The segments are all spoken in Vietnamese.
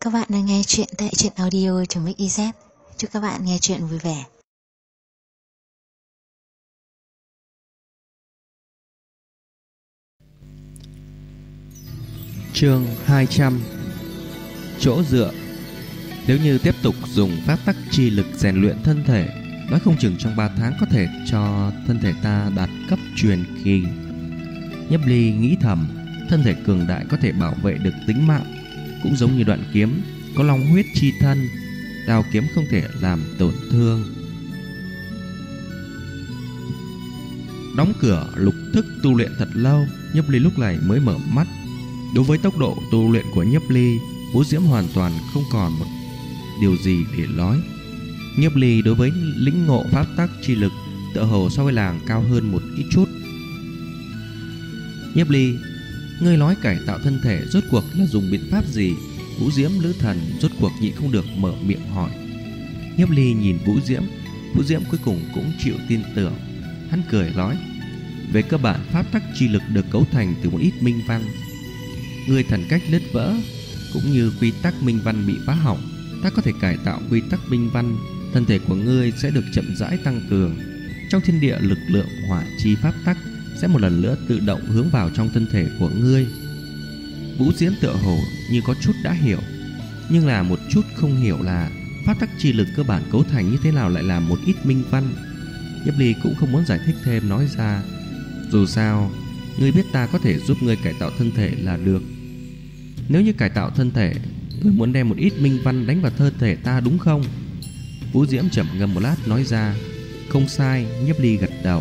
Các bạn đang nghe chuyện tại truyện audio.mix.iz. Chúc các bạn nghe chuyện vui vẻ. Chương 200. Chỗ dựa. Nếu như tiếp tục dùng pháp tắc chi lực rèn luyện thân thể, nói không chừng trong 3 tháng có thể cho thân thể ta đạt cấp truyền kỳ. Nhiếp Ly nghĩ thầm, thân thể cường đại có thể bảo vệ được tính mạng, cũng giống như đoạn kiếm có long huyết chi thân, đao kiếm không thể làm tổn thương. Đóng cửa lục thức tu luyện thật lâu, Nhiếp Ly lúc này mới mở mắt. Đối với tốc độ tu luyện của Nhiếp Ly, Vũ Diễm hoàn toàn không còn một điều gì để nói. Nhiếp Ly đối với lĩnh ngộ pháp tắc chi lực tựa hồ so với làng cao hơn một ít chút. Nhiếp Ly, ngươi nói cải tạo thân thể rốt cuộc là dùng biện pháp gì? Vũ Diễm Lữ Thần rốt cuộc nhịn không được mở miệng hỏi. Nhiếp Ly nhìn Vũ Diễm cuối cùng cũng chịu tin tưởng. Hắn cười nói, về cơ bản pháp tắc chi lực được cấu thành từ một ít minh văn. Ngươi thần cách lướt vỡ cũng như quy tắc minh văn bị phá hỏng, ta có thể cải tạo quy tắc minh văn, thân thể của ngươi sẽ được chậm rãi tăng cường. Trong thiên địa lực lượng hỏa chi pháp tắc sẽ một lần nữa tự động hướng vào trong thân thể của ngươi. Vũ Diễm tựa hồ như có chút đã hiểu, nhưng là một chút không hiểu là pháp tắc chi lực cơ bản cấu thành như thế nào lại là một ít minh văn. Nhiếp Ly cũng không muốn giải thích thêm, nói ra, dù sao ngươi biết ta có thể giúp ngươi cải tạo thân thể là được. Nếu như cải tạo thân thể, ngươi muốn đem một ít minh văn đánh vào thân thể ta đúng không? Vũ Diễm trầm ngâm một lát nói ra, không sai. Nhiếp Ly gật đầu.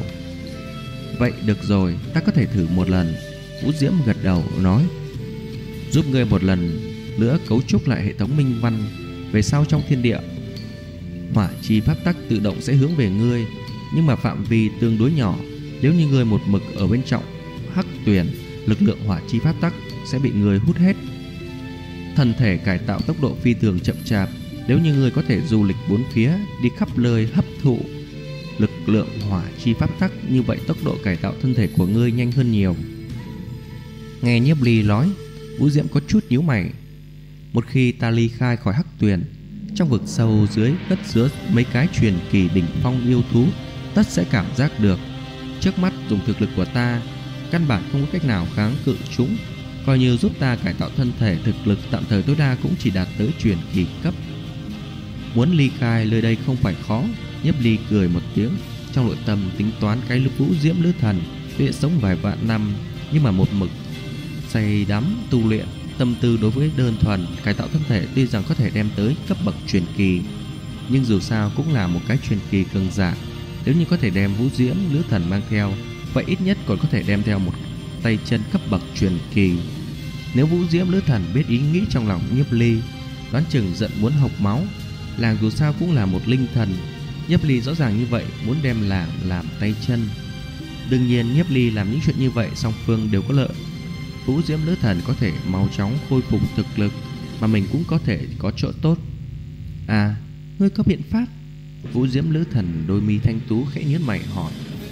Vậy được rồi, ta có thể thử một lần. Vũ Diễm gật đầu nói, giúp ngươi một lần nữa cấu trúc lại hệ thống minh văn. Về sau trong thiên địa hỏa chi pháp tắc tự động sẽ hướng về ngươi, nhưng mà phạm vi tương đối nhỏ. Nếu như ngươi một mực ở bên trong hắc tuyền, lực lượng hỏa chi pháp tắc sẽ bị ngươi hút hết. Thân thể cải tạo tốc độ phi thường chậm chạp. Nếu như ngươi có thể du lịch bốn phía, đi khắp nơi hấp thụ lực lượng hỏa chi pháp tắc, như vậy tốc độ cải tạo thân thể của ngươi nhanh hơn nhiều. Nghe Nhiếp Ly nói, Vũ Diễm có chút nhíu mày. Một khi ta ly khai khỏi hắc tuyền, trong vực sâu dưới cất chứa mấy cái truyền kỳ đỉnh phong yêu thú, tất sẽ cảm giác được. Trước mắt dùng thực lực của ta, căn bản không có cách nào kháng cự chúng. Coi như giúp ta cải tạo thân thể, thực lực tạm thời tối đa cũng chỉ đạt tới truyền kỳ cấp. Muốn ly khai nơi đây không phải khó. Nhiếp Ly cười một tiếng, trong nội tâm tính toán cái Vũ Diễm Lữ Thần tuy sống vài vạn năm, nhưng mà một mực say đắm tu luyện, tâm tư đối với đơn thuần cải tạo thân thể tuy rằng có thể đem tới cấp bậc truyền kỳ, nhưng dù sao cũng là một cái truyền kỳ cường giả. Nếu như có thể đem Vũ Diễm Lữ Thần mang theo, vậy ít nhất còn có thể đem theo một tay chân cấp bậc truyền kỳ. Nếu Vũ Diễm Lữ Thần biết ý nghĩ trong lòng Nhiếp Ly, đoán chừng giận muốn hộc máu. Làng dù sao cũng là một linh thần, Nhiếp Ly rõ ràng như vậy muốn đem làng làm tay chân. Đương nhiên Nhiếp Ly làm những chuyện như vậy song phương đều có lợi. Vũ Diễm Lữ Thần có thể mau chóng khôi phục thực lực, mà mình cũng có thể có chỗ tốt. À, ngươi có biện pháp? Vũ Diễm Lữ Thần đôi mi thanh tú khẽ nhướng mày hỏi.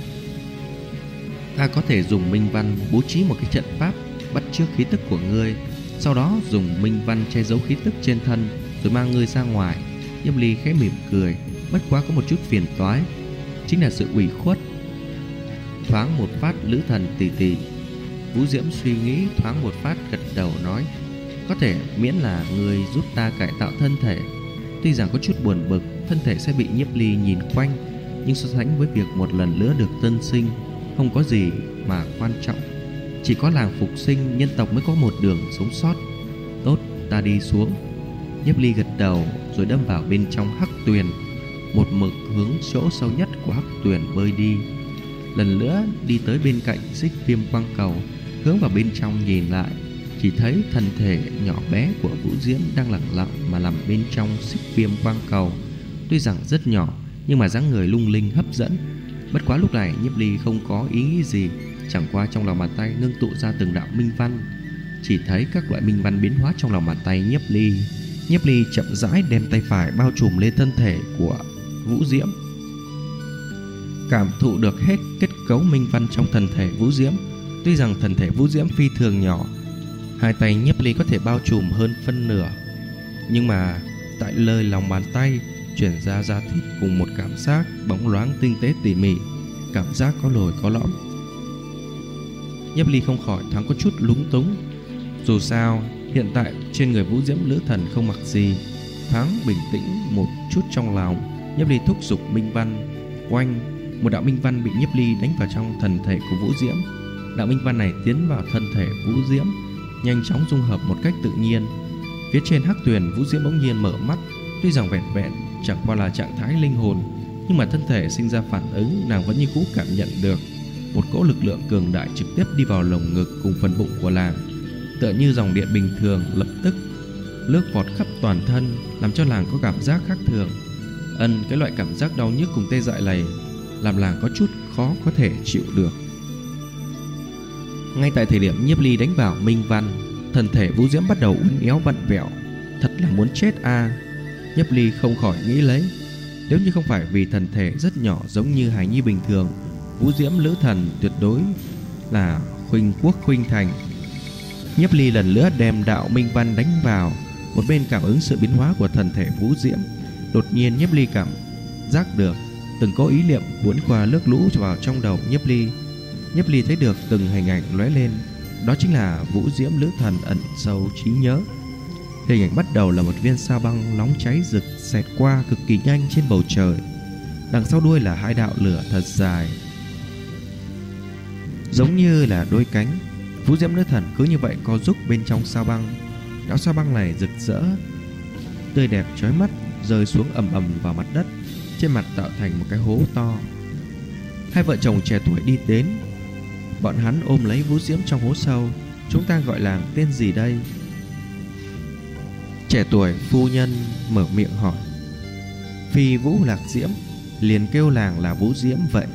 Ta có thể dùng minh văn bố trí một cái trận pháp bắt chước khí tức của ngươi, sau đó dùng minh văn che giấu khí tức trên thân rồi mang ngươi ra ngoài. Nhiếp Ly khẽ mỉm cười, bất quá có một chút phiền toái, chính là sự ủy khuất. Thoáng một phát, Lữ Thần tỷ tỷ. Vũ Diễm suy nghĩ thoáng một phát, gật đầu nói, có thể miễn là ngươi giúp ta cải tạo thân thể. Tuy rằng có chút buồn bực, thân thể sẽ bị Nhiếp Ly nhìn quanh, nhưng so sánh với việc một lần nữa được tân sinh, không có gì mà quan trọng. Chỉ có làng phục sinh, nhân tộc mới có một đường sống sót. Tốt, ta đi xuống. Nhiếp Ly gật đầu rồi đâm vào bên trong hắc tuyền, một mực hướng chỗ sâu nhất của hắc tuyền bơi đi. Lần nữa đi tới bên cạnh xích viêm quang cầu, hướng vào bên trong nhìn lại, chỉ thấy thân thể nhỏ bé của Vũ Diễm đang lặng lặng mà nằm bên trong xích viêm quang cầu. Tuy rằng rất nhỏ, nhưng mà dáng người lung linh hấp dẫn. Bất quá lúc này Nhiếp Ly không có ý nghĩ gì, chẳng qua trong lòng bàn tay ngưng tụ ra từng đạo minh văn. Chỉ thấy các loại minh văn biến hóa trong lòng bàn tay Nhiếp Ly. Nhiếp Ly chậm rãi đem tay phải bao trùm lên thân thể của Vũ Diễm, cảm thụ được hết kết cấu minh văn trong thân thể Vũ Diễm. Tuy rằng thân thể Vũ Diễm phi thường nhỏ, hai tay Nhiếp Ly có thể bao trùm hơn phân nửa. Nhưng mà tại lời lòng bàn tay chuyển ra da thịt cùng một cảm giác bóng loáng tinh tế tỉ mỉ, cảm giác có lồi có lõm. Nhiếp Ly không khỏi thoáng có chút lúng túng. Dù sao hiện tại trên người Vũ Diễm Lữ Thần không mặc gì. Thoáng bình tĩnh một chút trong lòng, Nhiếp Ly thúc giục minh văn. Oanh, một đạo minh văn bị Nhiếp Ly đánh vào trong thần thể của Vũ Diễm. Đạo minh văn này tiến vào thân thể Vũ Diễm, nhanh chóng dung hợp một cách tự nhiên. Phía trên hắc tuyền, Vũ Diễm bỗng nhiên mở mắt. Tuy rằng vẹn vẹn chẳng qua là trạng thái linh hồn, nhưng mà thân thể sinh ra phản ứng, nàng vẫn như cũ cảm nhận được một cỗ lực lượng cường đại trực tiếp đi vào lồng ngực cùng phần bụng của nàng, tựa như dòng điện bình thường lập tức lướt vọt khắp toàn thân, làm cho nàng có cảm giác khác thường. Cái loại cảm giác đau nhức cùng tê dại này làm nàng có chút khó có thể chịu được. Ngay tại thời điểm Nhiếp Ly đánh vào minh văn, thân thể Vũ Diễm bắt đầu uốn éo vặn vẹo. Thật là muốn chết a! Nhiếp Ly không khỏi nghĩ lấy, nếu như không phải vì thân thể rất nhỏ giống như hài nhi bình thường, Vũ Diễm Lữ Thần tuyệt đối là khuynh quốc khuynh thành. Nhiếp Ly lần nữa đem đạo minh văn đánh vào, một bên cảm ứng sự biến hóa của thần thể Vũ Diễm. Đột nhiên Nhiếp Ly cảm giác được từng có ý niệm cuốn qua nước lũ vào trong đầu Nhiếp Ly. Nhiếp Ly thấy được từng hình ảnh lóe lên, đó chính là Vũ Diễm Lữ Thần ẩn sâu trí nhớ. Hình ảnh bắt đầu là một viên sao băng nóng cháy rực xẹt qua cực kỳ nhanh trên bầu trời. Đằng sau đuôi là hai đạo lửa thật dài, giống như là đôi cánh. Vũ Diễm Lữ Thần cứ như vậy co rúc bên trong sao băng. Đạo sao băng này rực rỡ, tươi đẹp chói mắt, rơi xuống ầm ầm vào mặt đất, trên mặt tạo thành một cái hố to. Hai vợ chồng trẻ tuổi đi đến, bọn hắn ôm lấy Vũ Diễm trong hố sâu. Chúng ta gọi làng tên gì đây? Trẻ tuổi phu nhân mở miệng hỏi. Phi Vũ Lạc Diễm, liền kêu làng là Vũ Diễm vậy.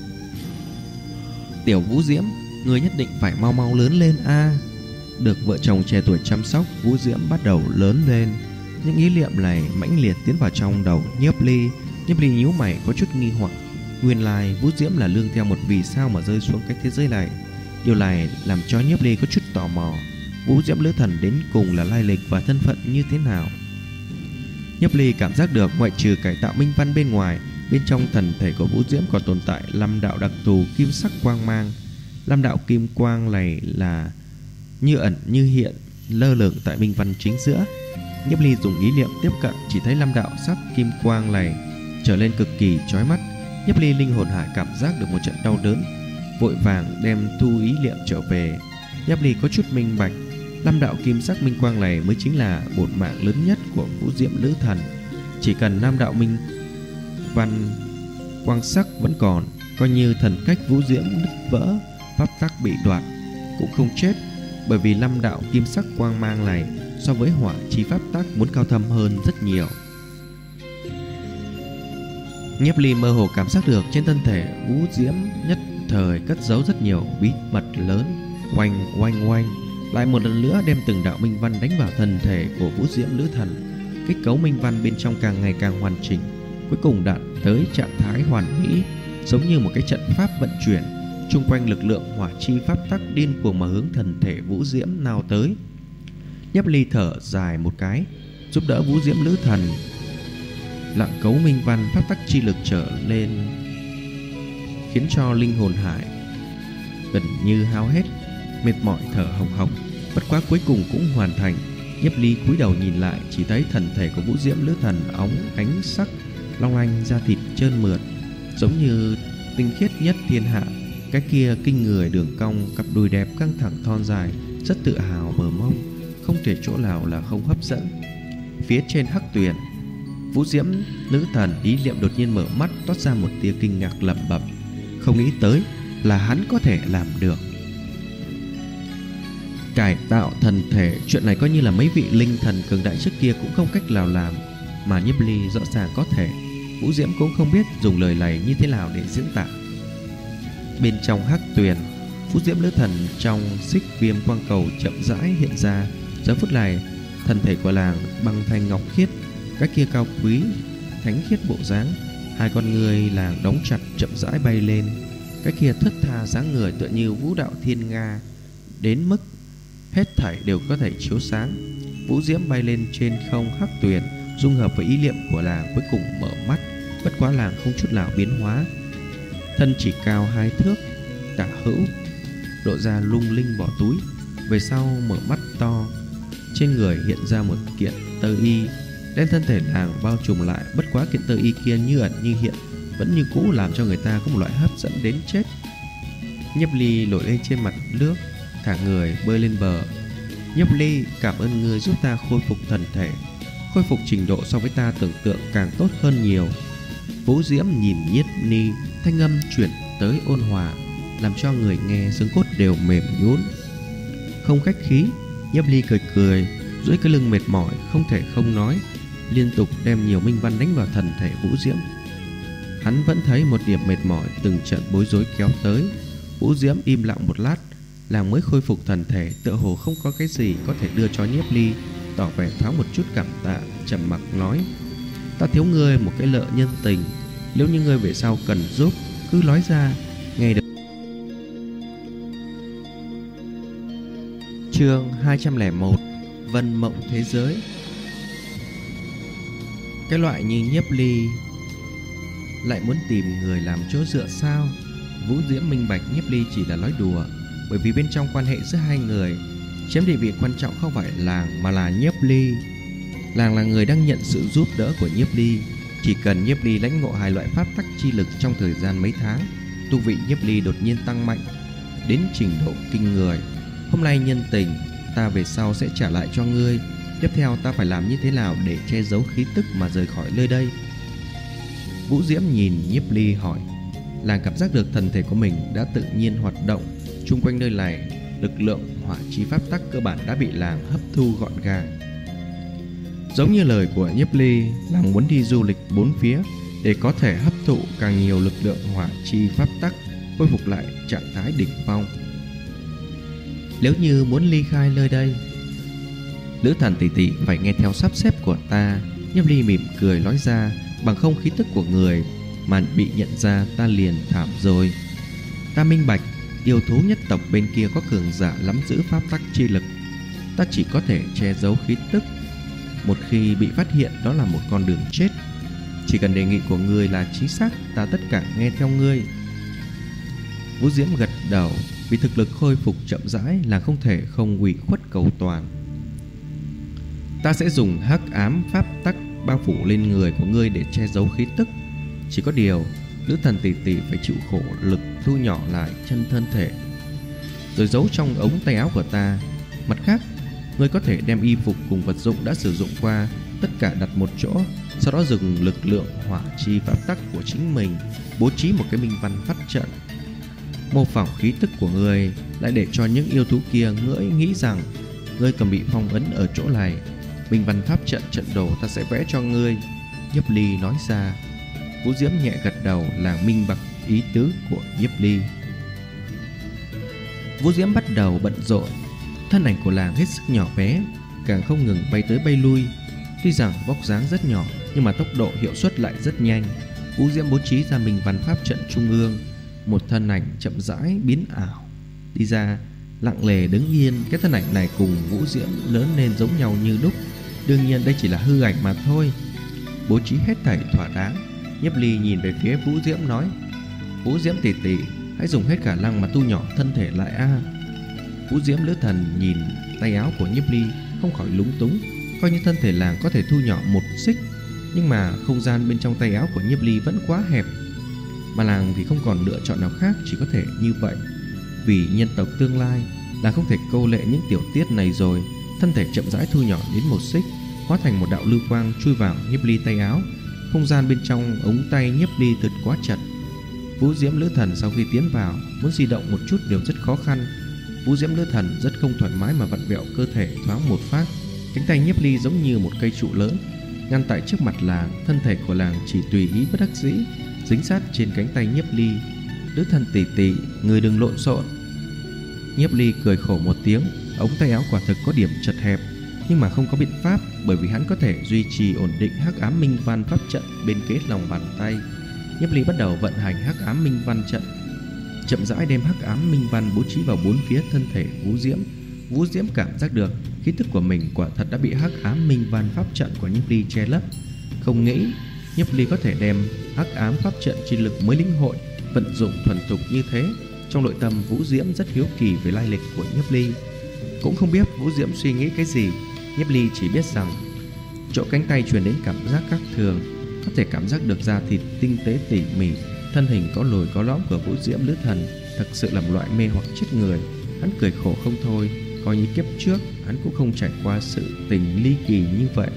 Tiểu Vũ Diễm, người nhất định phải mau mau lớn lên a. Được vợ chồng trẻ tuổi chăm sóc, Vũ Diễm bắt đầu lớn lên. Những ý niệm này mãnh liệt tiến vào trong đầu Nhiếp Ly. Nhiếp Ly nhíu mày có chút nghi hoặc. Nguyên lai Vũ Diễm là lương theo một vì sao mà rơi xuống cái thế giới này. Điều này làm cho Nhiếp Ly có chút tò mò. Vũ Diễm Lữ Thần đến cùng là lai lịch và thân phận như thế nào? Nhiếp Ly cảm giác được ngoại trừ cải tạo minh văn bên ngoài, bên trong thần thể của Vũ Diễm còn tồn tại 5 đạo đặc thù kim sắc quang mang. 5 đạo kim quang này là như ẩn như hiện, lơ lửng tại minh văn chính giữa. Nhiếp Ly dùng ý niệm tiếp cận, chỉ thấy 5 đạo sắc kim quang này trở lên cực kỳ chói mắt. Nhiếp Ly linh hồn hải cảm giác được một trận đau đớn, vội vàng đem thu ý niệm trở về. Nhiếp Ly có chút minh bạch, 5 đạo kim sắc minh quang này mới chính là bổn mạng lớn nhất của Vũ Diễm Lữ Thần. Chỉ cần 5 đạo minh văn quang sắc vẫn còn, coi như thần cách Vũ Diễm nứt vỡ, pháp tắc bị đoạt cũng không chết, bởi vì 5 đạo kim sắc quang mang này so với hỏa chi pháp tắc muốn cao thâm hơn rất nhiều. Nhiếp Ly mơ hồ cảm giác được trên thân thể Vũ Diễm nhất thời cất giấu rất nhiều bí mật lớn. Oanh oanh oanh, lại một lần nữa đem từng đạo minh văn đánh vào thân thể của Vũ Diễm Lữ Thần. Kết cấu minh văn bên trong càng ngày càng hoàn chỉnh, cuối cùng đạt tới trạng thái hoàn mỹ, giống như một cái trận pháp vận chuyển. Chung quanh lực lượng hỏa chi pháp tắc điên cuồng mà hướng thần thể Vũ Diễm nào tới. Nhiếp Ly thở dài một cái, giúp đỡ Vũ Diễm Lữ Thần lặng cấu minh văn pháp tắc chi lực trở lên, khiến cho linh hồn hải gần như hao hết, mệt mỏi thở hồng hộc. Bất quá cuối cùng cũng hoàn thành. Nhiếp Ly cúi đầu nhìn lại, chỉ thấy thần thể của Vũ Diễm Lữ Thần óng ánh sắc, long lanh, da thịt trơn mượt, giống như tinh khiết nhất thiên hạ. Cái kia kinh người đường cong, cặp đùi đẹp căng thẳng thon dài, rất tự hào bờ mông, không thể chỗ nào là không hấp dẫn. Phía trên hắc tuyền, Vũ Diễm Lữ Thần ý niệm đột nhiên mở mắt, toát ra một tia kinh ngạc lẩm bẩm, không nghĩ tới là hắn có thể làm được. Cải tạo thần thể, chuyện này coi như là mấy vị linh thần cường đại trước kia cũng không cách nào làm, mà Nhiếp Ly rõ ràng có thể. Vũ Diễm cũng không biết dùng lời này như thế nào để diễn tả. Bên trong hắc tuyền, Vũ Diễm Lữ Thần trong xích viêm quang cầu chậm rãi hiện ra. Giờ phút này, thân thể của làng băng thanh ngọc khiết, cái kia cao quý thánh khiết bộ dáng. Hai con người làng đóng chặt chậm rãi bay lên, cái kia thướt tha dáng người tựa như vũ đạo thiên nga, đến mức hết thảy đều có thể chiếu sáng. Vũ diễm bay lên trên không hắc tuyền, dung hợp với ý niệm của làng, cuối cùng mở mắt. Bất quá làng không chút nào biến hóa, thân chỉ cao 2 thước tả hữu, lộ ra lung linh bỏ túi. Về sau mở mắt to, trên người hiện ra một kiện tơ y, đem thân thể làng bao trùm lại. Bất quá kiện tơ y kia như ẩn như hiện, vẫn như cũ, làm cho người ta có một loại hấp dẫn đến chết. Nhiếp Ly nổi lên trên mặt nước, thả người bơi lên bờ. Nhiếp Ly, cảm ơn ngươi giúp ta khôi phục thần thể, khôi phục trình độ so với ta tưởng tượng càng tốt hơn nhiều. Vũ diễm nhìn Nhiếp Ly, thanh âm chuyển tới ôn hòa, làm cho người nghe xương cốt đều mềm nhũn. Không khách khí, Nhiếp Ly cười cười, duỗi cái lưng mệt mỏi không thể không nói, liên tục đem nhiều minh văn đánh vào thần thể Vũ diễm. Hắn vẫn thấy một điểm mệt mỏi từng trận bối rối kéo tới. Vũ diễm im lặng một lát, làng mới khôi phục thần thể, tựa hồ không có cái gì có thể đưa cho Nhiếp Ly, tỏ vẻ thoáng một chút cảm tạ, trầm mặc nói: ta thiếu ngươi một cái nợ nhân tình, nếu như ngươi về sau cần giúp cứ nói ra. Nghe được. Chương 201: Vân mộng thế giới. Cái loại như Nhiếp Ly lại muốn tìm người làm chỗ dựa sao? Vũ diễm minh bạch Nhiếp Ly chỉ là nói đùa, bởi vì bên trong quan hệ giữa hai người, chiếm địa vị quan trọng không phải làng mà là Nhiếp Ly. Làng là người đang nhận sự giúp đỡ của Nhiếp Ly. Chỉ cần Nhiếp Ly lãnh ngộ 2 loại pháp tắc chi lực trong thời gian mấy tháng, tu vị Nhiếp Ly đột nhiên tăng mạnh đến trình độ kinh người. Hôm nay nhân tình, ta về sau sẽ trả lại cho ngươi. Tiếp theo ta phải làm như thế nào để che giấu khí tức mà rời khỏi nơi đây? Vũ diễm nhìn Nhiếp Ly hỏi. Làng cảm giác được thần thể của mình đã tự nhiên hoạt động. Chung quanh nơi này, lực lượng hỏa chi pháp tắc cơ bản đã bị làng hấp thu gọn gàng. Giống như lời của Nhiếp Ly, làng muốn đi du lịch 4 phía để có thể hấp thụ càng nhiều lực lượng hỏa chi pháp tắc, khôi phục lại trạng thái đỉnh phong. Nếu như muốn ly khai nơi đây, Lữ Thần tỷ tỷ phải nghe theo sắp xếp của ta. Nhiếp Ly mỉm cười nói ra, bằng không khí tức của người mà bị nhận ra ta liền thảm rồi. Ta minh bạch, yêu thú nhất tộc bên kia có cường giả nắm giữ pháp tắc chi lực, ta chỉ có thể che giấu khí tức. Một khi bị phát hiện, đó là một con đường chết. Chỉ cần đề nghị của ngươi là chính xác, ta tất cả nghe theo ngươi. Vũ diễm gật đầu, vì thực lực khôi phục chậm rãi là không thể không ủy khuất cầu toàn. Ta sẽ dùng hắc ám pháp tắc bao phủ lên người của ngươi để che giấu khí tức. Chỉ có điều, Lữ Thần tỷ tỷ phải chịu khổ lực thu nhỏ lại chân thân thể, rồi giấu trong ống tay áo của ta. Mặt khác, ngươi có thể đem y phục cùng vật dụng đã sử dụng qua tất cả đặt một chỗ, sau đó dùng lực lượng hỏa chi pháp tắc của chính mình bố trí một cái minh văn pháp trận, mô phỏng khí tức của ngươi, lại để cho những yêu thú kia nghĩ rằng ngươi còn bị phong ấn ở chỗ này. Minh văn pháp trận trận đồ ta sẽ vẽ cho ngươi. Nhiếp Ly nói ra. Vũ diễm nhẹ gật đầu, là minh bạch ý tứ của Nhiếp Ly. Vũ diễm bắt đầu bận rộn. Thân ảnh của làng hết sức nhỏ bé, càng không ngừng bay tới bay lui. Tuy rằng vóc dáng rất nhỏ, nhưng mà tốc độ hiệu suất lại rất nhanh. Vũ diễm bố trí ra minh văn pháp trận trung ương, một thân ảnh chậm rãi biến ảo đi ra, lặng lề đứng yên. Cái thân ảnh này cùng Vũ diễm lớn lên giống nhau như đúc. Đương nhiên đây chỉ là hư ảnh mà thôi. Bố trí hết thảy thỏa đáng, Nhiếp Ly nhìn về phía Vũ diễm nói: Vũ diễm tỷ tỷ, hãy dùng hết khả năng mà thu nhỏ thân thể lại a. Vũ diễm Lữ Thần nhìn tay áo của Nhiếp Ly, không khỏi lúng túng. Coi như thân thể làng có thể thu nhỏ 1 xích, nhưng mà không gian bên trong tay áo của Nhiếp Ly vẫn quá hẹp, mà làng thì không còn lựa chọn nào khác, chỉ có thể như vậy. Vì nhân tộc tương lai, làng không thể câu lệ những tiểu tiết này rồi. Thân thể chậm rãi thu nhỏ đến 1 xích, hóa thành một đạo lưu quang chui vào Nhiếp Ly tay áo. Không gian bên trong ống tay Nhiếp Ly thật quá chật. Vũ diễm Lữ Thần sau khi tiến vào, muốn di động một chút đều rất khó khăn. Vũ diễm Lữ Thần rất không thoải mái mà vặn vẹo cơ thể thoáng một phát. Cánh tay Nhiếp Ly giống như một cây trụ lớn ngăn tại trước mặt làng. Thân thể của làng chỉ tùy ý bất đắc dĩ dính sát trên cánh tay Nhiếp Ly. Lữ Thần tỷ tỷ, người đừng lộn xộn. Nhiếp Ly cười khổ một tiếng. Ống tay áo quả thực có điểm chật hẹp, nhưng mà không có biện pháp, bởi vì hắn có thể duy trì ổn định hắc ám minh văn pháp trận bên kế lòng bàn tay. Nhiếp Ly bắt đầu vận hành hắc ám minh văn trận, chậm rãi đem hắc ám minh văn bố trí vào 4 phía thân thể Vũ diễm. Vũ diễm cảm giác được khí tức của mình quả thật đã bị hắc ám minh văn pháp trận của Nhiếp Ly che lấp. Không nghĩ Nhiếp Ly có thể đem hắc ám pháp trận chi lực mới lĩnh hội vận dụng thuần thục như thế. Trong nội tâm Vũ Diễm rất hiếu kỳ về lai lịch của Nhiếp Ly. Cũng không biết Vũ Diễm suy nghĩ cái gì. Nhiếp Ly chỉ biết rằng chỗ cánh tay truyền đến cảm giác khác thường, có thể cảm giác được da thịt tinh tế tỉ mỉ, thân hình có lồi có lõm của Vũ Diễm Lữ Thần thật sự làm loại mê hoặc chết người. Hắn cười khổ không thôi, coi như kiếp trước hắn cũng không trải qua sự tình ly kỳ như vậy.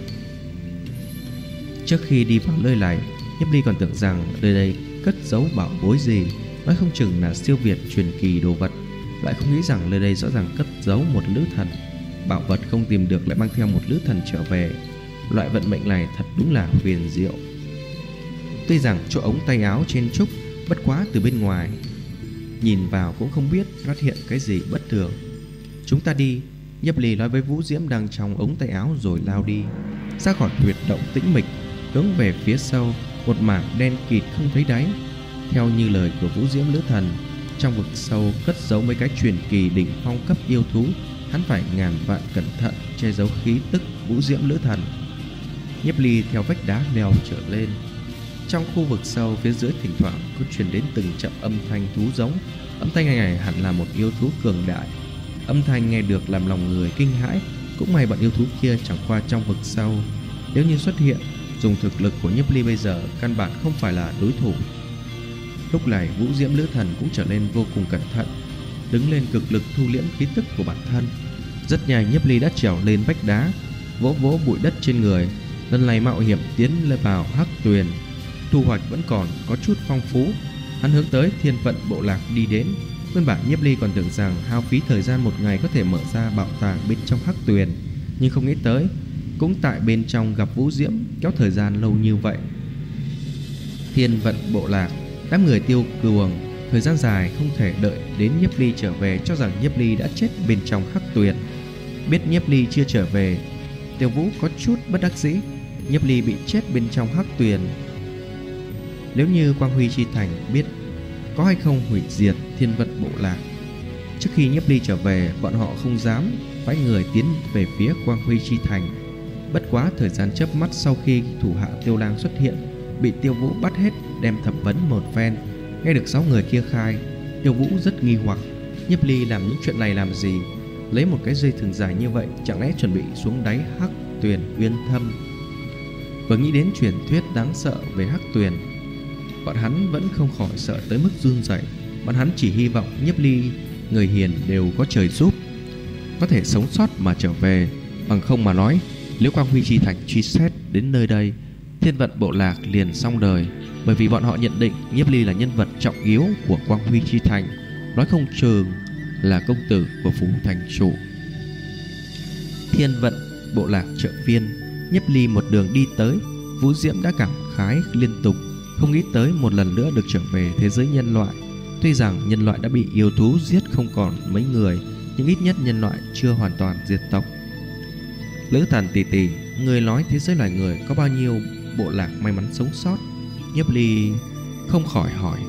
Trước khi đi vào nơi này, Nhiếp Ly còn tưởng rằng nơi đây cất giấu bảo bối gì, nói không chừng là siêu việt truyền kỳ đồ vật, lại không nghĩ rằng nơi đây rõ ràng cất giấu một lữ thần. Bảo vật không tìm được lại mang theo một lữ thần trở về, loại vận mệnh này thật đúng là huyền diệu. Tuy rằng chỗ ống tay áo trên trúc bất quá từ bên ngoài nhìn vào cũng không biết phát hiện cái gì bất thường. Chúng ta đi, Nhiếp Ly nói với Vũ Diễm đang trong ống tay áo rồi lao đi ra khỏi huyệt động tĩnh mịch, hướng về phía sâu một mảng đen kịt không thấy đáy. Theo như lời của Vũ Diễm Lữ Thần, trong vực sâu cất giấu mấy cái truyền kỳ đỉnh phong cấp yêu thú, hắn phải ngàn vạn cẩn thận che giấu khí tức Vũ Diễm Lữ Thần. Nhiếp Ly theo vách đá leo trở lên. Trong khu vực sâu phía dưới thỉnh thoảng có truyền đến từng trận âm thanh thú giống. Âm thanh này hẳn là một yêu thú cường đại. Âm thanh nghe được làm lòng người kinh hãi. Cũng may bọn yêu thú kia chẳng qua trong vực sâu, nếu như xuất hiện, dùng thực lực của Nhiếp Ly bây giờ căn bản không phải là đối thủ. Lúc này Vũ Diễm Lữ Thần cũng trở nên vô cùng cẩn thận, đứng lên cực lực thu liễm khí tức của bản thân. Rất nhanh Nhiếp Ly đã trèo lên vách đá, vỗ vỗ bụi đất trên người. Lần này mạo hiểm tiến lên vào hắc tuyền, thu hoạch vẫn còn có chút phong phú. Hắn hướng tới Thiên Vận Bộ Lạc đi đến. Nguyên bản Nhiếp Ly còn tưởng rằng hao phí thời gian một ngày có thể mở ra bảo tàng bên trong hắc tuyền, nhưng không nghĩ tới cũng tại bên trong gặp Vũ Diễm, kéo thời gian lâu như vậy. Thiên Vận Bộ Lạc, đám người Tiêu Cường thời gian dài không thể đợi đến Nhiếp Ly trở về, cho rằng Nhiếp Ly đã chết bên trong hắc tuyền. Biết Nhiếp Ly chưa trở về, Tiêu Vũ có chút bất đắc dĩ. Nhiếp Ly bị chết bên trong hắc tuyền, nếu như Quang Huy Chi Thành biết, có hay không hủy diệt Thiên Vận Bộ Lạc. Trước khi Nhiếp Ly trở về, bọn họ không dám phái người tiến về phía Quang Huy Chi Thành. Bất quá thời gian chớp mắt, sau khi thủ hạ Tiêu Lang xuất hiện, bị Tiêu Vũ bắt hết đem thẩm vấn một phen. Nghe được 6 người kia khai, Tiêu Vũ rất nghi hoặc, Nhiếp Ly làm những chuyện này làm gì? Lấy một cái dây thừng dài như vậy, chẳng lẽ chuẩn bị xuống đáy hắc tuyền uyên thâm? Vừa nghĩ đến truyền thuyết đáng sợ về hắc tuyền, bọn hắn vẫn không khỏi sợ tới mức run rẩy. Bọn hắn chỉ hy vọng Nhiếp Ly người hiền đều có trời giúp, có thể sống sót mà trở về. Bằng không mà nói, nếu Quang Huy Chi Thành truy xét đến nơi đây, Thiên Vận Bộ Lạc liền xong đời. Bởi vì bọn họ nhận định Nhiếp Ly là nhân vật trọng yếu của Quang Huy Chi Thành, nói không chừng là công tử của phủ thành chủ. Thiên Vận Bộ Lạc chợ phiên, Nhiếp Ly một đường đi tới, Vũ Diễm đã cảm khái liên tục, không nghĩ tới một lần nữa được trở về thế giới nhân loại. Tuy rằng nhân loại đã bị yêu thú giết không còn mấy người, nhưng ít nhất nhân loại chưa hoàn toàn diệt tộc. Lữ Thần tỷ tỷ, người nói thế giới loài người có bao nhiêu bộ lạc may mắn sống sót? Nhiếp Ly không khỏi hỏi.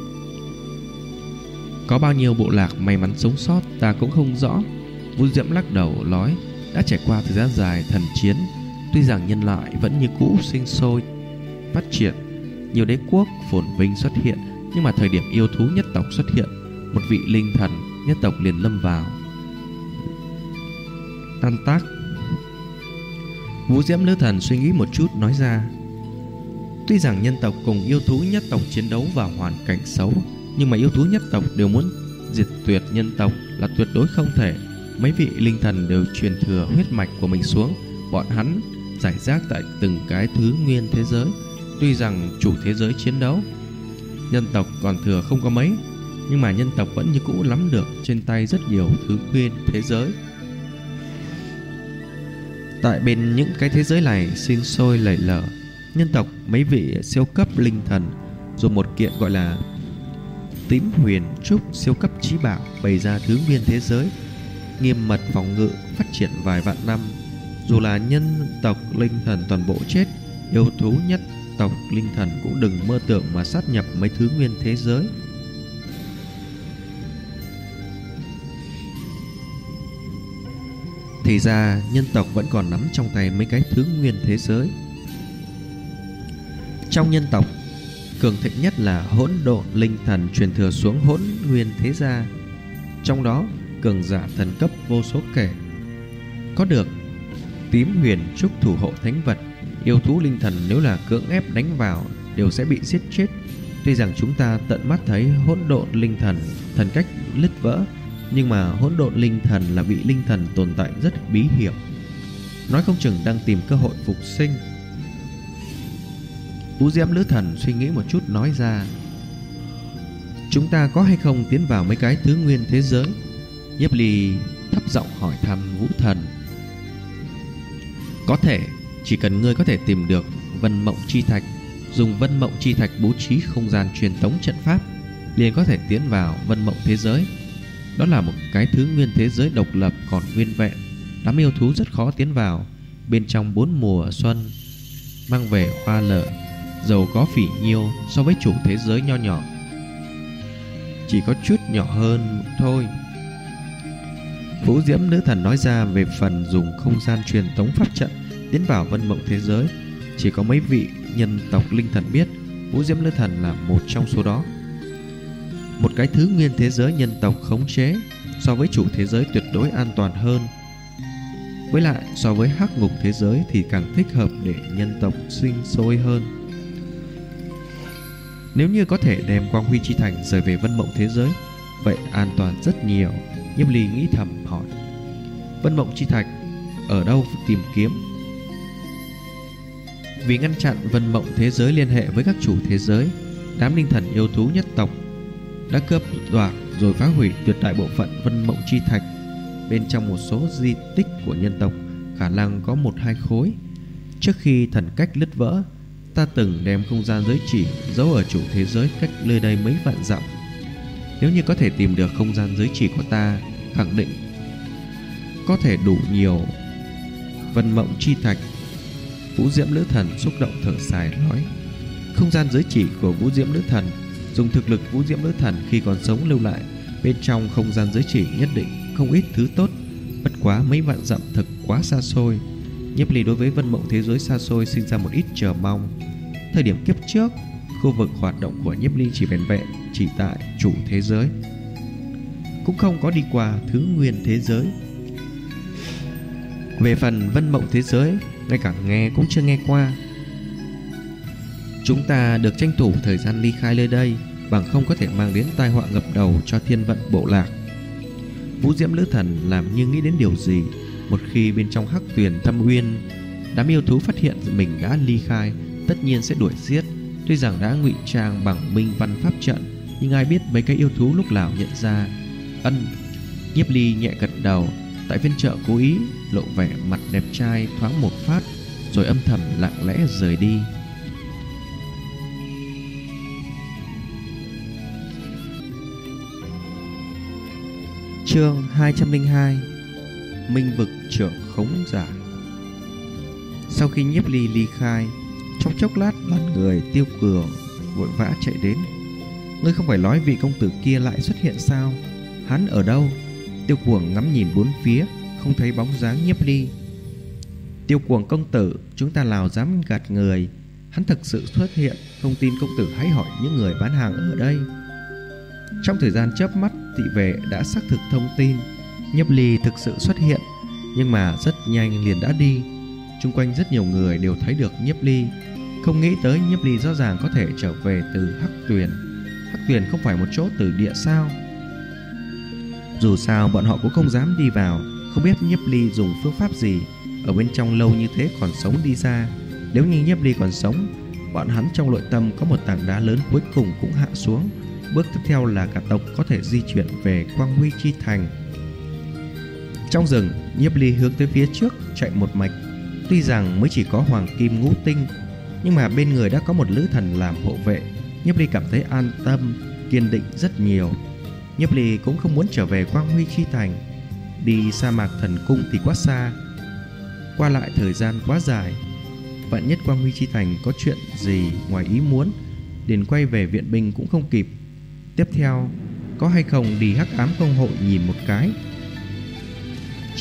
Có bao nhiêu bộ lạc may mắn sống sót ta cũng không rõ. Vũ Diễm lắc đầu nói, đã trải qua thời gian dài thần chiến, tuy rằng nhân loại vẫn như cũ sinh sôi phát triển, nhiều đế quốc phồn vinh xuất hiện, nhưng mà thời điểm yêu thú nhất tộc xuất hiện, một vị linh thần nhất tộc liền lâm vào tan tác. Vũ Diễm Lữ Thần suy nghĩ một chút nói ra, tuy rằng nhân tộc cùng yêu thú nhất tộc chiến đấu vào hoàn cảnh xấu, nhưng mà yêu thú nhất tộc đều muốn diệt tuyệt nhân tộc là tuyệt đối không thể. Mấy vị linh thần đều truyền thừa huyết mạch của mình xuống, bọn hắn giải rác tại từng cái thứ nguyên thế giới. Tuy rằng chủ thế giới chiến đấu, nhân tộc còn thừa không có mấy, nhưng mà nhân tộc vẫn như cũ nắm được trên tay rất nhiều thứ nguyên thế giới. Tại bên những cái thế giới này sinh sôi lầy lở, nhân tộc mấy vị siêu cấp linh thần dùng một kiện gọi là Tím Huyền Trúc siêu cấp chí bảo bày ra thứ nguyên thế giới, nghiêm mật phòng ngự, phát triển vài vạn năm. Dù là nhân tộc linh thần toàn bộ chết, yêu thú nhất tộc linh thần cũng đừng mơ tưởng mà sát nhập mấy thứ nguyên thế giới. Thì ra nhân tộc vẫn còn nắm trong tay mấy cái thứ nguyên thế giới. Trong nhân tộc, cường thịnh nhất là hỗn độn linh thần truyền thừa xuống hỗn nguyên thế gia. Trong đó cường giả thần cấp vô số kể. Có được tím huyền trúc thủ hộ thánh vật, yêu thú linh thần nếu là cưỡng ép đánh vào đều sẽ bị giết chết. Tuy rằng chúng ta tận mắt thấy hỗn độn linh thần thần cách lứt vỡ, nhưng mà hỗn độn linh thần là vị linh thần tồn tại rất bí hiểm, nói không chừng đang tìm cơ hội phục sinh. Vũ Diễm Lữ Thần suy nghĩ một chút nói ra: chúng ta có hay không tiến vào mấy cái thứ nguyên thế giới? Nhiếp Ly thấp giọng hỏi thăm Vũ Thần. Có thể, chỉ cần ngươi có thể tìm được Vân Mộng Chi Thạch, dùng Vân Mộng Chi Thạch bố trí không gian truyền tống trận pháp, liền có thể tiến vào Vân Mộng thế giới. Đó là một cái thứ nguyên thế giới độc lập còn nguyên vẹn, đám yêu thú rất khó tiến vào. Bên trong 4 mùa xuân mang về hoa lợi, giàu có phỉ nhiêu so với chủ thế giới nho nhỏ, chỉ có chút nhỏ hơn thôi. Vũ Diễm Nữ Thần nói ra về phần dùng không gian truyền tống pháp trận tiến vào Vân Mộng thế giới, chỉ có mấy vị nhân tộc linh thần biết. Vũ Diễm Nữ Thần là một trong số đó. Một cái thứ nguyên thế giới nhân tộc khống chế so với chủ thế giới tuyệt đối an toàn hơn. Với lại so với hắc ngục thế giới thì càng thích hợp để nhân tộc sinh sôi hơn. Nếu như có thể đem Quang Huy Chi Thành rời về Vân Mộng thế giới, vậy an toàn rất nhiều. Nhiếp Ly nghĩ thầm hỏi: Vân Mộng Chi Thạch ở đâu tìm kiếm? Vì ngăn chặn Vân Mộng thế giới liên hệ với các chủ thế giới, đám linh thần yêu thú nhất tộc đã cướp đoạt rồi phá hủy tuyệt đại bộ phận Vân Mộng Chi Thạch. Bên trong một số di tích của nhân tộc khả năng có 1-2 khối. Trước khi thần cách lứt vỡ, ta từng đem không gian giới chỉ giấu ở chủ thế giới cách nơi đây mấy vạn dặm. Nếu như có thể tìm được không gian giới chỉ của ta, khẳng định có thể đủ nhiều Vân Mộng Chi Thạch. Vũ Diễm Nữ Thần xúc động thở dài nói: không gian giới chỉ của Vũ Diễm Nữ Thần, dùng thực lực Vũ Diễm Nữ Thần khi còn sống lưu lại, bên trong không gian giới chỉ nhất định không ít thứ tốt. Bất quá mấy vạn dặm thực quá xa xôi. Nhiếp Ly đối với Vân Mộng thế giới xa xôi sinh ra một ít chờ mong. Thời điểm kiếp trước, khu vực hoạt động của Nhiếp Ly chỉ vẹn vẹn chỉ tại chủ thế giới, cũng không có đi qua thứ nguyên thế giới. Về phần Vân Mộng thế giới, ngay cả nghe cũng chưa nghe qua. Chúng ta được tranh thủ thời gian ly khai nơi đây, bằng không có thể mang đến tai họa ngập đầu cho thiên vận bộ lạc. Vũ Diễm Nữ Thần làm như nghĩ đến điều gì. Một khi bên trong Hắc Tuyền Thâm Uyên, đám yêu thú phát hiện mình đã ly khai, tất nhiên sẽ đuổi giết. Tuy rằng đã ngụy trang bằng minh văn pháp trận, nhưng ai biết mấy cái yêu thú lúc nào nhận ra. Nhiếp Ly nhẹ gật đầu. Tại phiên chợ cố ý lộ vẻ mặt đẹp trai thoáng một phát, rồi âm thầm lặng lẽ rời đi. Chương 202: Minh vực trưởng khống giả. Sau khi Nhiếp Ly ly khai, trong chốc lát đoàn người Tiêu Cường vội vã chạy đến. Ngươi không phải nói vị công tử kia lại xuất hiện sao? Hắn ở đâu? Tiêu Cuồng ngắm nhìn bốn phía, không thấy bóng dáng Nhiếp Ly. Tiêu Cuồng công tử, chúng ta nào dám gạt người. Hắn thực sự xuất hiện, không tin công tử hãy hỏi những người bán hàng ở đây. Trong thời gian chớp mắt, thị vệ đã xác thực thông tin Nhiếp Ly thực sự xuất hiện, nhưng mà rất nhanh liền đã đi. Chung quanh rất nhiều người đều thấy được Nhiếp Ly, không nghĩ tới Nhiếp Ly rõ ràng có thể trở về từ Hắc Tuyền. Hắc Tuyền không phải một chỗ tử địa sao? Dù sao bọn họ cũng không dám đi vào, không biết Nhiếp Ly dùng phương pháp gì ở bên trong lâu như thế còn sống đi ra. Nếu như Nhiếp Ly còn sống, bọn hắn trong nội tâm có một tảng đá lớn cuối cùng cũng hạ xuống. Bước tiếp theo là cả tộc có thể di chuyển về Quang Huy Chi Thành. Trong rừng, Nhiếp Ly hướng tới phía trước chạy một mạch. Tuy rằng mới chỉ có hoàng kim ngũ tinh, nhưng mà bên người đã có một lữ thần làm hộ vệ. Nhiếp Ly cảm thấy an tâm, kiên định rất nhiều. Nhiếp Ly cũng không muốn trở về Quang Huy Chi Thành. Đi sa mạc thần cung thì quá xa, qua lại thời gian quá dài. Vạn nhất Quang Huy Chi Thành có chuyện gì ngoài ý muốn, liền quay về viện binh cũng không kịp. Tiếp theo, có hay không đi Hắc Ám Công hội nhìn một cái. Trước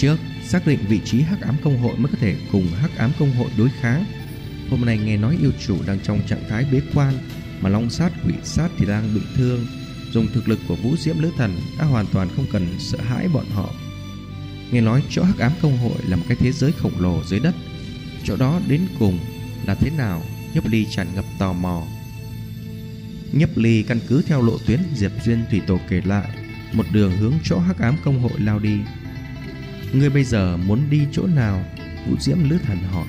xác định vị trí Hắc Ám Công Hội mới có thể cùng Hắc Ám Công Hội đối kháng. Hôm nay nghe nói yêu chủ đang trong trạng thái bế quan, mà Long Sát, Quỷ Sát thì đang bị thương. Dùng thực lực của Vũ Diễm Lữ Thần đã hoàn toàn không cần sợ hãi bọn họ. Nghe nói chỗ Hắc Ám Công Hội là một cái thế giới khổng lồ dưới đất. Chỗ đó đến cùng là thế nào? Nhiếp Ly tràn ngập tò mò. Nhiếp Ly căn cứ theo lộ tuyến Diệp Duyên Thủy Tổ kể lại, một đường hướng chỗ Hắc Ám Công Hội lao đi. Ngươi bây giờ muốn đi chỗ nào? Vũ Diễm Lữ Thần hỏi.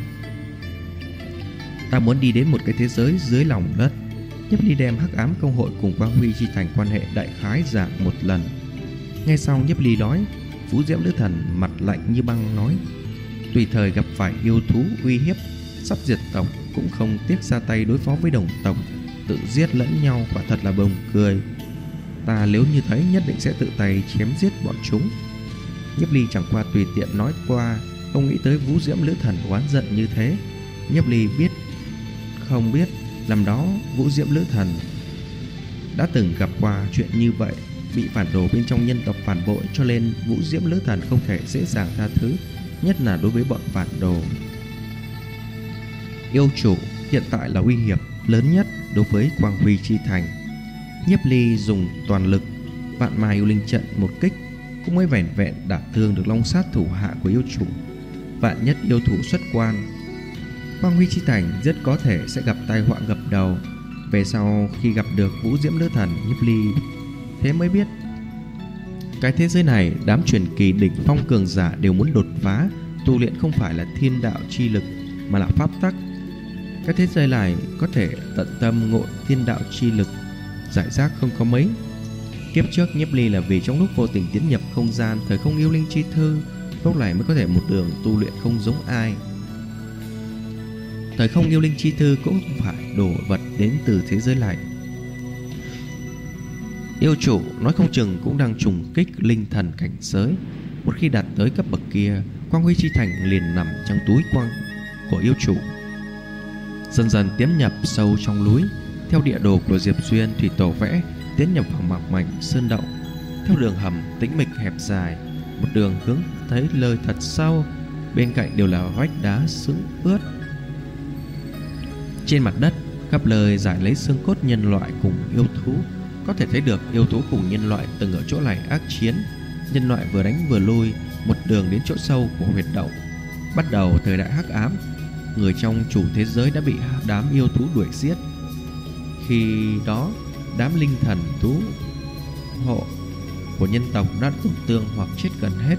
Ta muốn đi đến một cái thế giới dưới lòng đất. Nhiếp Ly đem Hắc Ám Công Hội cùng Quang Huy Chi Thành quan hệ đại khái giảng một lần. Nghe xong Nhiếp Ly nói, Vũ Diễm Lữ Thần mặt lạnh như băng nói: tùy thời gặp phải yêu thú uy hiếp sắp diệt tộc cũng không tiếc ra tay đối phó với đồng tộc, tự giết lẫn nhau, quả thật là buồn cười. Ta nếu như thấy nhất định sẽ tự tay chém giết bọn chúng. Nhiếp Ly chẳng qua tùy tiện nói qua, không nghĩ tới Vũ Diễm Lữ Thần oán giận như thế. Nhiếp Ly không biết năm đó Vũ Diễm Lữ Thần đã từng gặp qua chuyện như vậy, bị phản đồ bên trong nhân tộc phản bội, cho nên Vũ Diễm Lữ Thần không thể dễ dàng tha thứ, nhất là đối với bọn phản đồ. Yêu chủ hiện tại là uy hiếp lớn nhất đối với Quang Huy Chi Thành. Nhiếp Ly dùng toàn lực Vạn Ma Yêu Linh Trận một kích cũng mới vẻn vẹn đả thương được Long Sát thủ hạ của yêu chủ. Vạn nhất yêu thủ xuất quan, Quang Huy Chi Thành rất có thể sẽ gặp tai họa ngập đầu. Về sau khi gặp được Vũ Diễm Lữ Thần, Nhiếp Ly thế mới biết cái thế giới này đám truyền kỳ đỉnh phong cường giả đều muốn đột phá, tu luyện không phải là thiên đạo chi lực mà là pháp tắc. Cái thế giới này có thể tận tâm ngộ thiên đạo chi lực giải rác không có mấy. Kiếp trước Nhiếp Ly là vì trong lúc vô tình tiến nhập không gian thời không yêu linh chi thư, lúc này mới có thể một đường tu luyện không giống ai. Thời không yêu linh chi thư cũng không phải đồ vật đến từ thế giới này. Yêu chủ nói không chừng cũng đang trùng kích linh thần cảnh giới. Một khi đạt tới cấp bậc kia, Quang Huy Chi Thành liền nằm trong túi quang của yêu chủ. Dần dần tiến nhập sâu trong núi, theo địa đồ của Diệp Duyên Thủy Tổ vẽ, tiến nhập vào mạc mảnh sơn động. Theo đường hầm tĩnh mịch hẹp dài, một đường hướng thấy lời thật sâu, bên cạnh đều là vách đá sững ướt. Trên mặt đất khắp lời giải lấy xương cốt nhân loại cùng yêu thú. Có thể thấy được yêu thú cùng nhân loại từng ở chỗ này ác chiến. Nhân loại vừa đánh vừa lui, một đường đến chỗ sâu của huyệt động. Bắt đầu thời đại hắc ám, người trong chủ thế giới đã bị đám yêu thú đuổi giết. Khi đó đám linh thần thú hộ của nhân tộc đã tổn thương hoặc chết gần hết.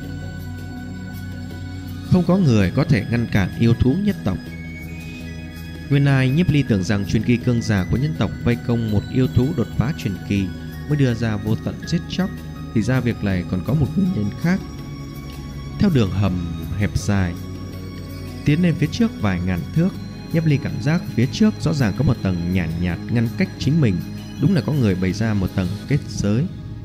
Không có người có thể ngăn cản yêu thú nhất tộc. Nguyên lai Nhiếp Ly tưởng rằng truyền kỳ cường giả của nhân tộc vây công một yêu thú đột phá truyền kỳ mới đưa ra vô tận giết chóc, thì ra việc này còn có một nguyên nhân khác. Theo đường hầm hẹp dài tiến lên phía trước vài ngàn thước, Nhiếp Ly cảm giác phía trước rõ ràng có một tầng nhàn nhạt ngăn cách chính mình. Đúng là có người bày ra một tầng kết giới.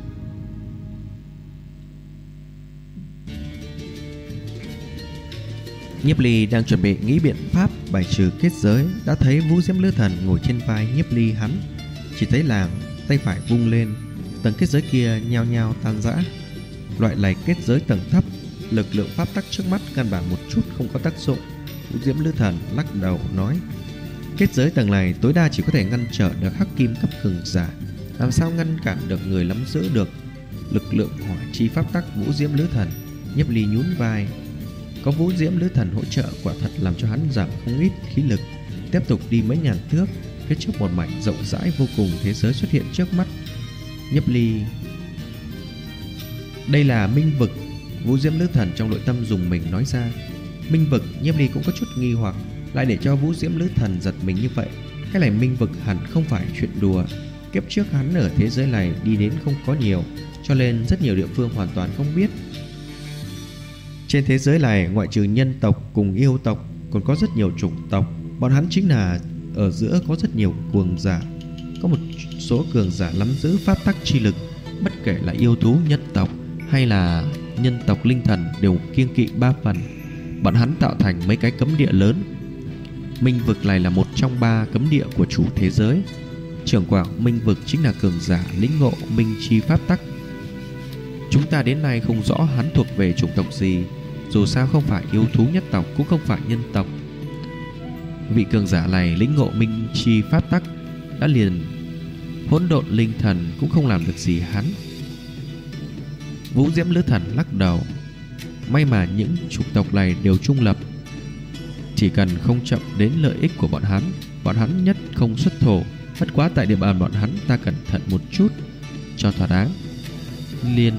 Nhiếp Ly đang chuẩn bị nghĩ biện pháp bài trừ kết giới, đã thấy Vũ Diễm Lữ Thần ngồi trên vai Nhiếp Ly hắn. Chỉ thấy làng tay phải vung lên, tầng kết giới kia nhao nhao tan rã. Loại này kết giới tầng thấp, lực lượng pháp tắc trước mắt căn bản một chút không có tác dụng. Vũ Diễm Lữ Thần lắc đầu nói: kết giới tầng này tối đa chỉ có thể ngăn trở được hắc kim cấp cường giả, làm sao ngăn cản được người nắm giữ được lực lượng hỏa chi pháp tắc Vũ Diễm Lữ Thần. Nhiếp Ly nhún vai. Có Vũ Diễm Lữ Thần hỗ trợ quả thật làm cho hắn giảm không ít khí lực. Tiếp tục đi mấy ngàn thước, phía trước một mảnh rộng rãi vô cùng thế giới xuất hiện trước mắt Nhiếp Ly. Đây là minh vực. Vũ Diễm Lữ Thần trong nội tâm dùng mình nói ra. Minh vực. Nhiếp Ly cũng có chút nghi hoặc, lại để cho Vũ Diễm Lữ Thần giật mình như vậy. Cái này minh vực hẳn không phải chuyện đùa. Kiếp trước hắn ở thế giới này đi đến không có nhiều, cho nên rất nhiều địa phương hoàn toàn không biết. Trên thế giới này ngoại trừ nhân tộc cùng yêu tộc còn có rất nhiều chủng tộc. Bọn hắn chính là ở giữa có rất nhiều cường giả. Có một số cường giả nắm giữ pháp tắc chi lực. Bất kể là yêu thú nhân tộc hay là nhân tộc linh thần đều kiêng kỵ 3 phần. Bọn hắn tạo thành mấy cái cấm địa lớn. Minh vực này là một trong 3 cấm địa của chủ thế giới. Trưởng quảng minh vực chính là cường giả lĩnh ngộ minh chi pháp tắc. Chúng ta đến nay không rõ hắn thuộc về chủng tộc gì, Dù sao không phải yêu thú nhất tộc, cũng không phải nhân tộc. Vị cường giả này lĩnh ngộ minh chi pháp tắc, đã liền hỗn độn linh thần cũng không làm được gì hắn. Vũ Diễm Lữ Thần lắc đầu. May mà những chủng tộc này đều trung lập, chỉ cần không chậm đến lợi ích của bọn hắn nhất không xuất thổ. Bất quá tại địa bàn bọn hắn ta cẩn thận một chút cho thỏa đáng. Liền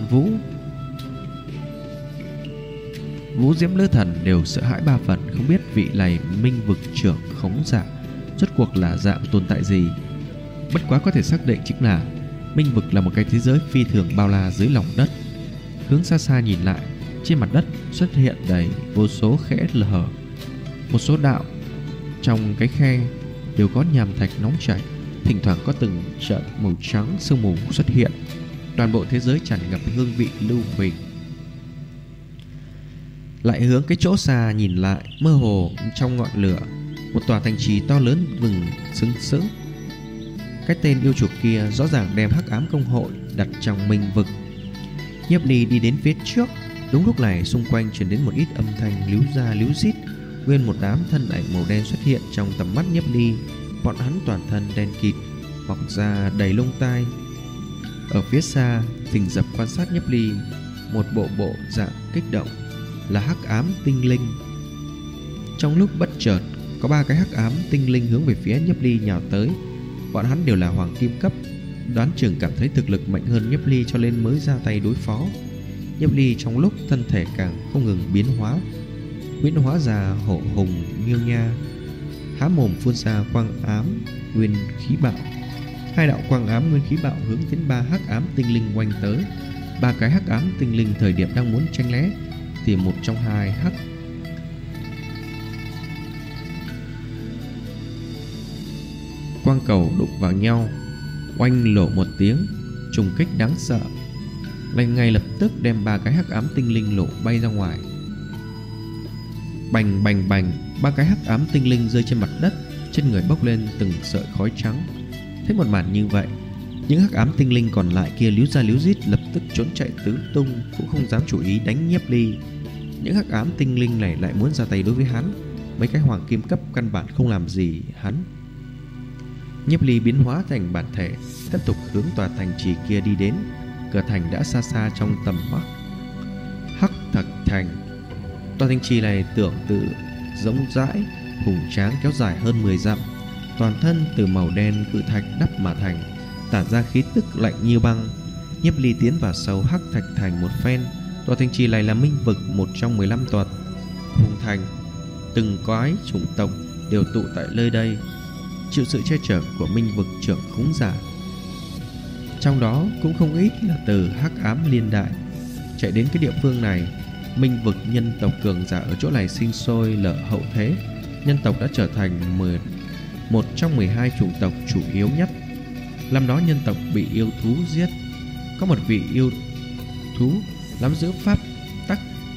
Vũ Diễm Lữ Thần đều sợ hãi ba phần, không biết vị này minh vực trưởng khống giả rốt cuộc là dạng tồn tại gì. Bất quá có thể xác định chính là minh vực là một cái thế giới phi thường bao la dưới lòng đất. Hướng xa xa nhìn lại, trên mặt đất xuất hiện đầy vô số kẽ hở. Một số đạo trong cái khe đều có nham thạch nóng chảy, thỉnh thoảng có từng trận màu trắng sương mù xuất hiện. Toàn bộ thế giới tràn ngập hương vị lưu huỳnh. Lại hướng cái chỗ xa nhìn lại, mơ hồ trong ngọn lửa một tòa thành trì to lớn vừng sừng sững. Cái tên yêu chuột kia rõ ràng đem Hắc Ám Công Hội đặt trong minh vực. Nhiếp Ly đi đến phía trước. Đúng lúc này xung quanh truyền đến một ít âm thanh líu ra líu rít. Nguyên một đám thân ảnh màu đen xuất hiện trong tầm mắt Nhiếp Ly. Bọn hắn toàn thân đen kịt, mọc ra đầy lông tai. Ở phía xa rình rập quan sát Nhiếp Ly, một bộ dạng kích động, là Hắc Ám Tinh Linh. Trong lúc bất chợt, có 3 cái Hắc Ám Tinh Linh hướng về phía Nhiếp Ly nhào tới. Bọn hắn đều là hoàng kim cấp, đoán chừng cảm thấy thực lực mạnh hơn Nhiếp Ly cho nên mới ra tay đối phó. Nhiếp Ly trong lúc thân thể càng không ngừng biến hóa ra hổ hùng miêu nha, há mồm phun ra quang ám nguyên khí bạo. 2 đạo quang ám nguyên khí bạo hướng đến 3 Hắc Ám Tinh Linh oanh tới. 3 cái Hắc Ám Tinh Linh thời điểm đang muốn tranh né thì một trong 2 hắc quang cầu đụng vào nhau, oanh lổ một tiếng, trùng kích đáng sợ, ngay lập tức đem 3 cái Hắc Ám Tinh Linh lổ bay ra ngoài. Bành bành bành, 3 cái Hắc Ám Tinh Linh rơi trên mặt đất, trên người bốc lên từng sợi khói trắng. Thấy một màn như vậy, những Hắc Ám Tinh Linh còn lại kia líu ra líu rít, lập tức trốn chạy tứ tung, cũng không dám chú ý đánh Nhiếp Ly. Những Hắc Ám Tinh Linh này lại muốn ra tay đối với hắn. Mấy cái hoàng kim cấp căn bản không làm gì hắn. Nhiếp Ly biến hóa thành bản thể, tiếp tục hướng tòa thành trì kia đi đến. Cửa thành đã xa xa trong tầm mắt. Hắc Thạch Thành. Tòa thành trì này tưởng tự rộng rãi, hùng tráng, kéo dài hơn 10 dặm. Toàn thân từ màu đen cự thạch đắp mà thành, tản ra khí tức lạnh như băng. Nhiếp Ly tiến vào sâu Hắc Thạch Thành một phen. Tòa thành trì này là minh vực, một trong 15 tòa hùng thành. Từng quái chủng tộc đều tụ tại nơi đây, chịu sự che chở của minh vực trưởng khống giả. Trong đó cũng không ít là từ Hắc Ám Liên Đại. Chạy đến cái địa phương này, minh vực nhân tộc cường giả ở chỗ này sinh sôi lở hậu thế. Nhân tộc đã trở thành một trong 12 chủng tộc chủ yếu nhất. Năm đó nhân tộc bị yêu thú giết. Có một vị yêu thú nắm giữ pháp tắc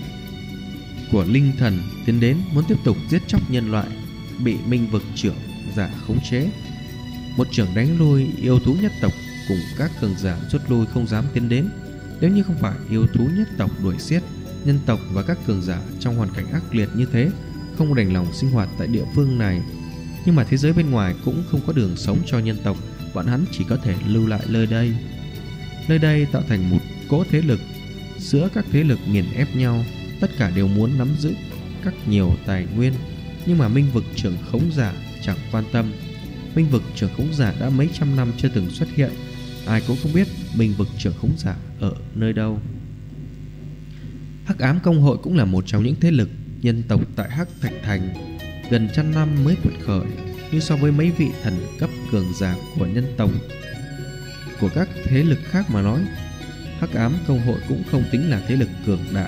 của linh thần tiến đến muốn tiếp tục giết chóc nhân loại, bị minh vực trưởng giả khống chế. Một trưởng đánh lui yêu thú nhất tộc, cùng các cường giả rút lui không dám tiến đến. Nếu như không phải yêu thú nhất tộc đuổi giết, nhân tộc và các cường giả trong hoàn cảnh ác liệt như thế không đành lòng sinh hoạt tại địa phương này. Nhưng mà thế giới bên ngoài cũng không có đường sống cho nhân tộc, bọn hắn chỉ có thể lưu lại nơi đây. Nơi đây tạo thành một cỗ thế lực, giữa các thế lực nghiền ép nhau, tất cả đều muốn nắm giữ các nhiều tài nguyên. Nhưng mà minh vực trưởng khống giả chẳng quan tâm. Minh vực trưởng khống giả đã mấy trăm năm chưa từng xuất hiện, ai cũng không biết minh vực trưởng khống giả ở nơi đâu. Hắc Ám Công Hội cũng là một trong những thế lực nhân tộc tại Hắc Thạch Thành, gần 100 năm mới quật khởi. Nhưng so với mấy vị thần cấp cường giả của nhân tộc của các thế lực khác mà nói, Hắc Ám Công Hội cũng không tính là thế lực cường đại.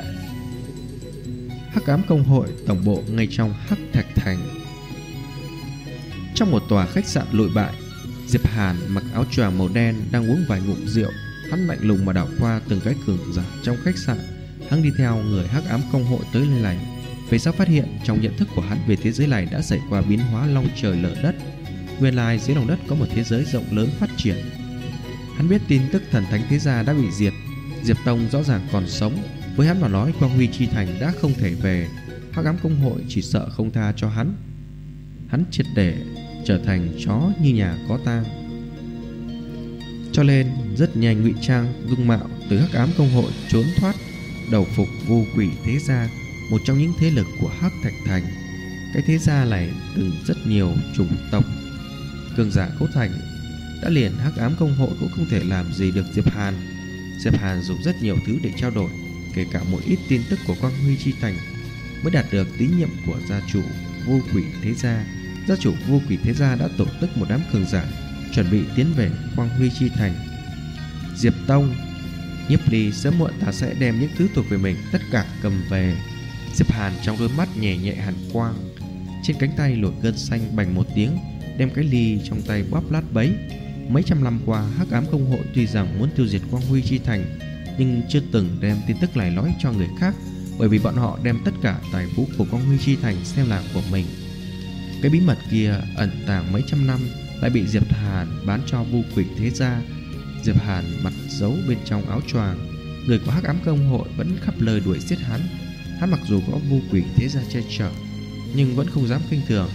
Hắc Ám Công Hội tổng bộ ngay trong Hắc Thạch Thành. Trong một tòa khách sạn lụi bại, Diệp Hàn mặc áo choàng màu đen đang uống vài ngụm rượu. Hắn lạnh lùng mà đảo qua từng cái cường giả trong khách sạn. Hắn đi theo người Hắc Ám Công Hội tới nơi này, về sau phát hiện trong nhận thức của hắn về thế giới này đã xảy qua biến hóa long trời lở đất. Nguyên lai dưới lòng đất có một thế giới rộng lớn phát triển. Hắn biết tin tức thần thánh thế gia đã bị diệt, Diệp Tông rõ ràng còn sống. Với hắn mà nói, Quang Huy Chi Thành đã không thể về, Hắc Ám Công Hội chỉ sợ không tha cho hắn. Hắn triệt để trở thành chó như nhà có tang. Cho nên rất nhanh ngụy trang dung mạo từ Hắc Ám Công Hội trốn thoát, đầu phục Vô Quỷ Thế Gia, một trong những thế lực của Hắc Thạch Thành. Cái thế gia này từng rất nhiều chủng tộc cường giả cấu thành, đã liền Hắc Ám Công Hội cũng không thể làm gì được Diệp Hàn. Diệp Hàn dùng rất nhiều thứ để trao đổi, kể cả một ít tin tức của Quang Huy Chi Thành, mới đạt được tín nhiệm của gia chủ Vô Quỷ Thế Gia. Gia chủ Vô Quỷ Thế Gia đã tổ chức một đám cường giả chuẩn bị tiến về Quang Huy Chi Thành. Diệp Tông, Nhiếp Ly, sớm muộn ta sẽ đem những thứ thuộc về mình tất cả cầm về. Diệp Hàn trong đôi mắt nhẹ nhẹ hàn quang, trên cánh tay nổi gân xanh bành một tiếng, đem cái ly trong tay bóp lát bấy. Mấy trăm năm qua, Hắc Ám Công Hội tuy rằng muốn tiêu diệt Quang Huy Chi Thành, nhưng chưa từng đem tin tức này nói cho người khác, bởi vì bọn họ đem tất cả tài phú của Quang Huy Chi Thành xem là của mình. Cái bí mật kia ẩn tàng mấy trăm năm lại bị Diệp Hàn bán cho Vô Quỷ Thế Gia. Diệp Hàn mặt giấu bên trong áo choàng, người của Hắc Ám Công Hội vẫn khắp lời đuổi giết hắn. Hắn mặc dù có Vô Quỷ Thế Gia che chở, nhưng vẫn không dám khinh thường.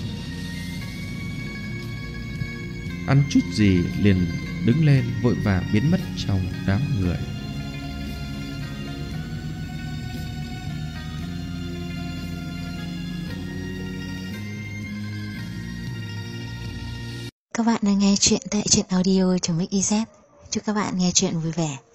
Ăn chút gì liền đứng lên vội vàng biến mất trong đám người. Các bạn đang nghe chuyện tại truyện audio.mix.iz. Chúc các bạn nghe chuyện vui vẻ.